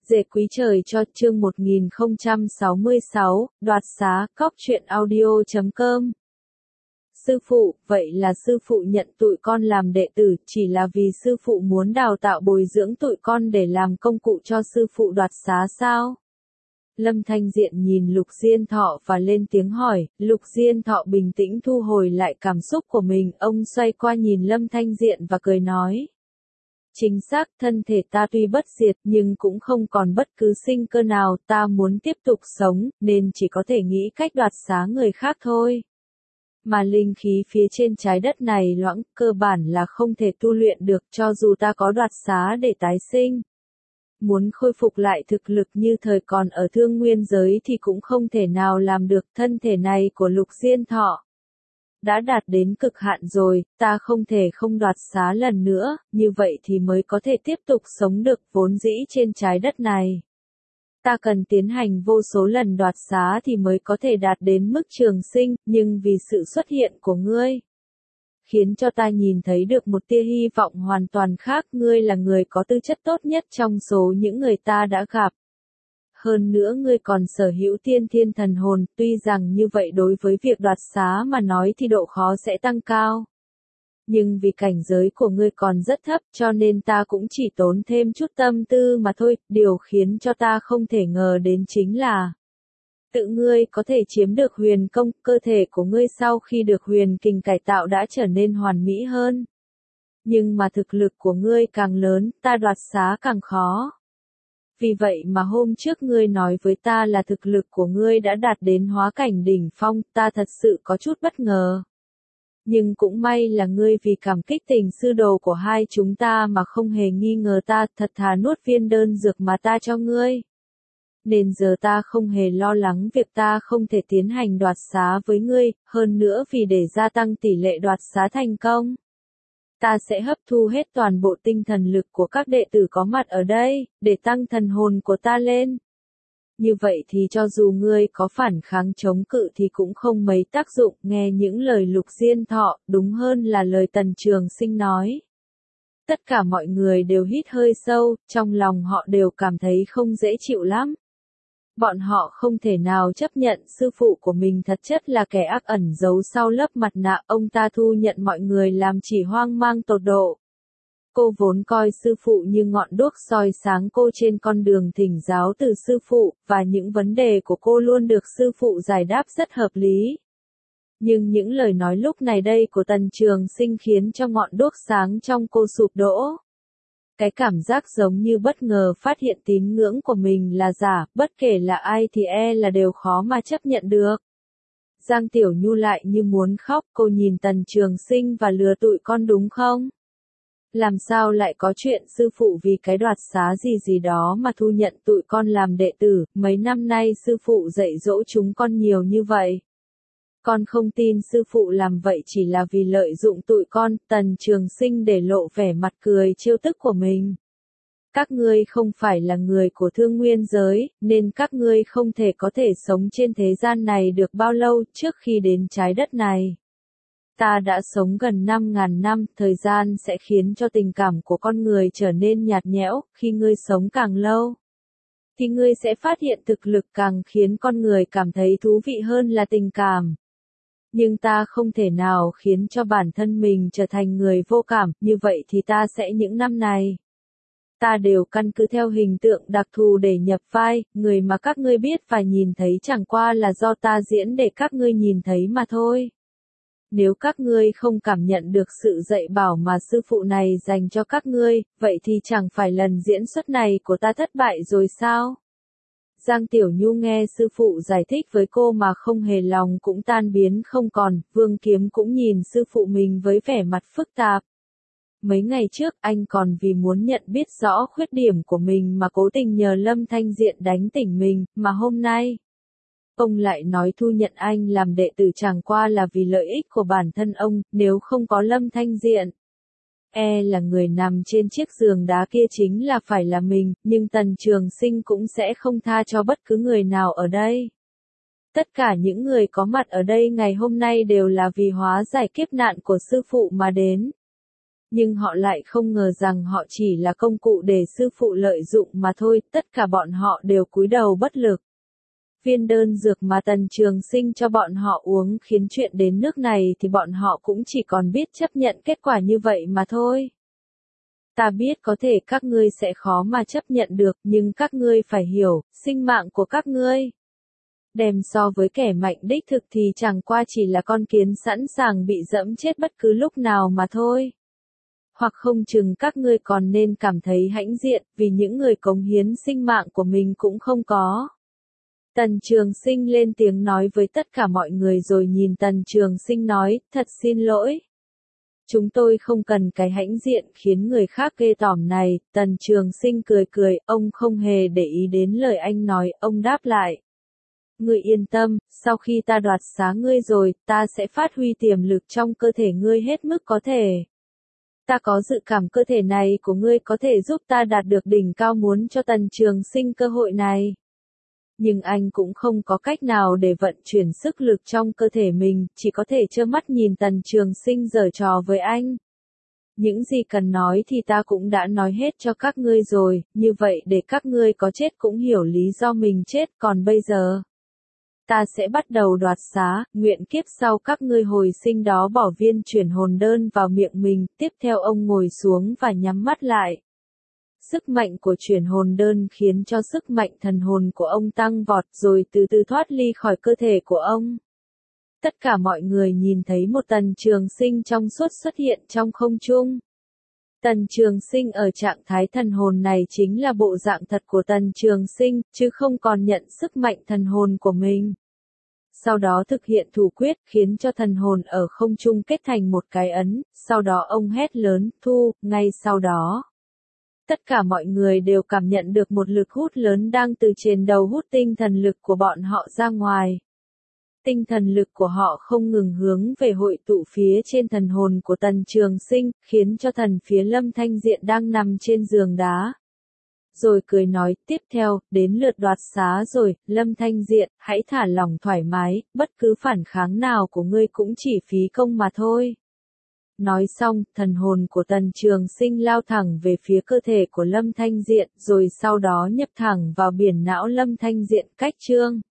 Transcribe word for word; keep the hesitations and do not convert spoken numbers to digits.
Dệt quý trời cho chương một nghìn không trăm sáu mươi sáu, đoạt xá, cóc truyện audio chấm com. Sư phụ, vậy là sư phụ nhận tụi con làm đệ tử, chỉ là vì sư phụ muốn đào tạo bồi dưỡng tụi con để làm công cụ cho sư phụ đoạt xá sao? Lâm Thanh Diện nhìn Lục Diên Thọ và lên tiếng hỏi. Lục Diên Thọ bình tĩnh thu hồi lại cảm xúc của mình, ông xoay qua nhìn Lâm Thanh Diện và cười nói. Chính xác, thân thể ta tuy bất diệt nhưng cũng không còn bất cứ sinh cơ nào, ta muốn tiếp tục sống, nên chỉ có thể nghĩ cách đoạt xá người khác thôi. Mà linh khí phía trên trái đất này loãng, cơ bản là không thể tu luyện được cho dù ta có đoạt xá để tái sinh. Muốn khôi phục lại thực lực như thời còn ở thương nguyên giới thì cũng không thể nào làm được. Thân thể này của Lục Diên Thọ đã đạt đến cực hạn rồi, ta không thể không đoạt xá lần nữa, như vậy thì mới có thể tiếp tục sống được, vốn dĩ trên trái đất này. Ta cần tiến hành vô số lần đoạt xá thì mới có thể đạt đến mức trường sinh, nhưng vì sự xuất hiện của ngươi, khiến cho ta nhìn thấy được một tia hy vọng hoàn toàn khác. Ngươi là người có tư chất tốt nhất trong số những người ta đã gặp. Hơn nữa ngươi còn sở hữu tiên thiên thần hồn, tuy rằng như vậy đối với việc đoạt xá mà nói thì độ khó sẽ tăng cao. Nhưng vì cảnh giới của ngươi còn rất thấp cho nên ta cũng chỉ tốn thêm chút tâm tư mà thôi. Điều khiến cho ta không thể ngờ đến chính là tự ngươi có thể chiếm được huyền công, cơ thể của ngươi sau khi được huyền kình cải tạo đã trở nên hoàn mỹ hơn. Nhưng mà thực lực của ngươi càng lớn, ta đoạt xá càng khó. Vì vậy mà hôm trước ngươi nói với ta là thực lực của ngươi đã đạt đến hóa cảnh đỉnh phong, ta thật sự có chút bất ngờ. Nhưng cũng may là ngươi vì cảm kích tình sư đồ của hai chúng ta mà không hề nghi ngờ ta, thật thà nuốt viên đơn dược mà ta cho ngươi. Nên giờ ta không hề lo lắng việc ta không thể tiến hành đoạt xá với ngươi, hơn nữa vì để gia tăng tỷ lệ đoạt xá thành công. Ta sẽ hấp thu hết toàn bộ tinh thần lực của các đệ tử có mặt ở đây, để tăng thần hồn của ta lên. Như vậy thì cho dù ngươi có phản kháng chống cự thì cũng không mấy tác dụng. Nghe những lời Lục Diên Thọ, đúng hơn là lời Tần Trường Sinh nói. Tất cả mọi người đều hít hơi sâu, trong lòng họ đều cảm thấy không dễ chịu lắm. Bọn họ không thể nào chấp nhận sư phụ của mình thật chất là kẻ ác ẩn giấu sau lớp mặt nạ. Ông ta thu nhận mọi người làm chỉ hoang mang tột độ. Cô vốn coi sư phụ như ngọn đuốc soi sáng cô trên con đường thỉnh giáo từ sư phụ, và những vấn đề của cô luôn được sư phụ giải đáp rất hợp lý. Nhưng những lời nói lúc này đây của Tần Trường Sinh khiến cho ngọn đuốc sáng trong cô sụp đổ. Cái cảm giác giống như bất ngờ phát hiện tín ngưỡng của mình là giả, bất kể là ai thì e là đều khó mà chấp nhận được. Giang Tiểu Nhu lại như muốn khóc, cô nhìn Tần Trường Sinh và lừa tụi con đúng không? Làm sao lại có chuyện sư phụ vì cái đoạt xá gì gì đó mà thu nhận tụi con làm đệ tử, mấy năm nay sư phụ dạy dỗ chúng con nhiều như vậy. Con không tin sư phụ làm vậy chỉ là vì lợi dụng tụi con. Tần Trường Sinh để lộ vẻ mặt cười trêu tức của mình. Các ngươi không phải là người của thương nguyên giới, nên các ngươi không thể có thể sống trên thế gian này được bao lâu. Trước khi đến trái đất này, ta đã sống gần năm ngàn năm, thời gian sẽ khiến cho tình cảm của con người trở nên nhạt nhẽo. Khi ngươi sống càng lâu, thì ngươi sẽ phát hiện thực lực càng khiến con người cảm thấy thú vị hơn là tình cảm. Nhưng ta không thể nào khiến cho bản thân mình trở thành người vô cảm, như vậy thì ta sẽ những năm này. Ta đều căn cứ theo hình tượng đặc thù để nhập vai, người mà các ngươi biết và nhìn thấy chẳng qua là do ta diễn để các ngươi nhìn thấy mà thôi. Nếu các ngươi không cảm nhận được sự dạy bảo mà sư phụ này dành cho các ngươi, vậy thì chẳng phải lần diễn xuất này của ta thất bại rồi sao? Giang Tiểu Nhu nghe sư phụ giải thích với cô mà không hề lòng cũng tan biến không còn. Vương Kiếm cũng nhìn sư phụ mình với vẻ mặt phức tạp. Mấy ngày trước anh còn vì muốn nhận biết rõ khuyết điểm của mình mà cố tình nhờ Lâm Thanh Diện đánh tỉnh mình, mà hôm nay ông lại nói thu nhận anh làm đệ tử chẳng qua là vì lợi ích của bản thân ông. Nếu không có Lâm Thanh Diện, e là người nằm trên chiếc giường đá kia chính là phải là mình, nhưng Tần Trường Sinh cũng sẽ không tha cho bất cứ người nào ở đây. Tất cả những người có mặt ở đây ngày hôm nay đều là vì hóa giải kiếp nạn của sư phụ mà đến. Nhưng họ lại không ngờ rằng họ chỉ là công cụ để sư phụ lợi dụng mà thôi, tất cả bọn họ đều cúi đầu bất lực. Viên đơn dược mà Tần Trường Sinh cho bọn họ uống khiến chuyện đến nước này thì bọn họ cũng chỉ còn biết chấp nhận kết quả như vậy mà thôi. Ta biết có thể các ngươi sẽ khó mà chấp nhận được, nhưng các ngươi phải hiểu, sinh mạng của các ngươi đem so với kẻ mạnh đích thực thì chẳng qua chỉ là con kiến sẵn sàng bị dẫm chết bất cứ lúc nào mà thôi. Hoặc không chừng các ngươi còn nên cảm thấy hãnh diện, vì những người cống hiến sinh mạng của mình cũng không có. Tần Trường Sinh lên tiếng nói với tất cả mọi người rồi nhìn Tần Trường Sinh nói, thật xin lỗi. Chúng tôi không cần cái hãnh diện khiến người khác ghê tởm này. Tần Trường Sinh cười cười, ông không hề để ý đến lời anh nói, ông đáp lại. Ngươi yên tâm, sau khi ta đoạt xá ngươi rồi, ta sẽ phát huy tiềm lực trong cơ thể ngươi hết mức có thể. Ta có dự cảm cơ thể này của ngươi có thể giúp ta đạt được đỉnh cao, muốn cho Tần Trường Sinh cơ hội này. Nhưng anh cũng không có cách nào để vận chuyển sức lực trong cơ thể mình, chỉ có thể trơ mắt nhìn Tần Trường Sinh giở trò với anh. Những gì cần nói thì ta cũng đã nói hết cho các ngươi rồi, như vậy để các ngươi có chết cũng hiểu lý do mình chết, còn bây giờ ta sẽ bắt đầu đoạt xá, nguyện kiếp sau các ngươi hồi sinh đó bỏ viên chuyển hồn đơn vào miệng mình, tiếp theo ông ngồi xuống và nhắm mắt lại. Sức mạnh của chuyển hồn đơn khiến cho sức mạnh thần hồn của ông tăng vọt rồi từ từ thoát ly khỏi cơ thể của ông. Tất cả mọi người nhìn thấy một Tần Trường Sinh trong suốt xuất hiện trong không trung. Tần Trường Sinh ở trạng thái thần hồn này chính là bộ dạng thật của Tần Trường Sinh, chứ không còn nhận sức mạnh thần hồn của mình. Sau đó thực hiện thủ quyết khiến cho thần hồn ở không trung kết thành một cái ấn, sau đó ông hét lớn, thu, ngay sau đó. Tất cả mọi người đều cảm nhận được một lực hút lớn đang từ trên đầu hút tinh thần lực của bọn họ ra ngoài. Tinh thần lực của họ không ngừng hướng về hội tụ phía trên thần hồn của Tần Trường Sinh, khiến cho thần phía Lâm Thanh Diện đang nằm trên giường đá. Rồi cười nói, tiếp theo, đến lượt đoạt xá rồi, Lâm Thanh Diện, hãy thả lỏng thoải mái, bất cứ phản kháng nào của ngươi cũng chỉ phí công mà thôi. Nói xong, thần hồn của Tần Trường Sinh lao thẳng về phía cơ thể của Lâm Thanh Diện, rồi sau đó nhập thẳng vào biển não Lâm Thanh Diện cách chương.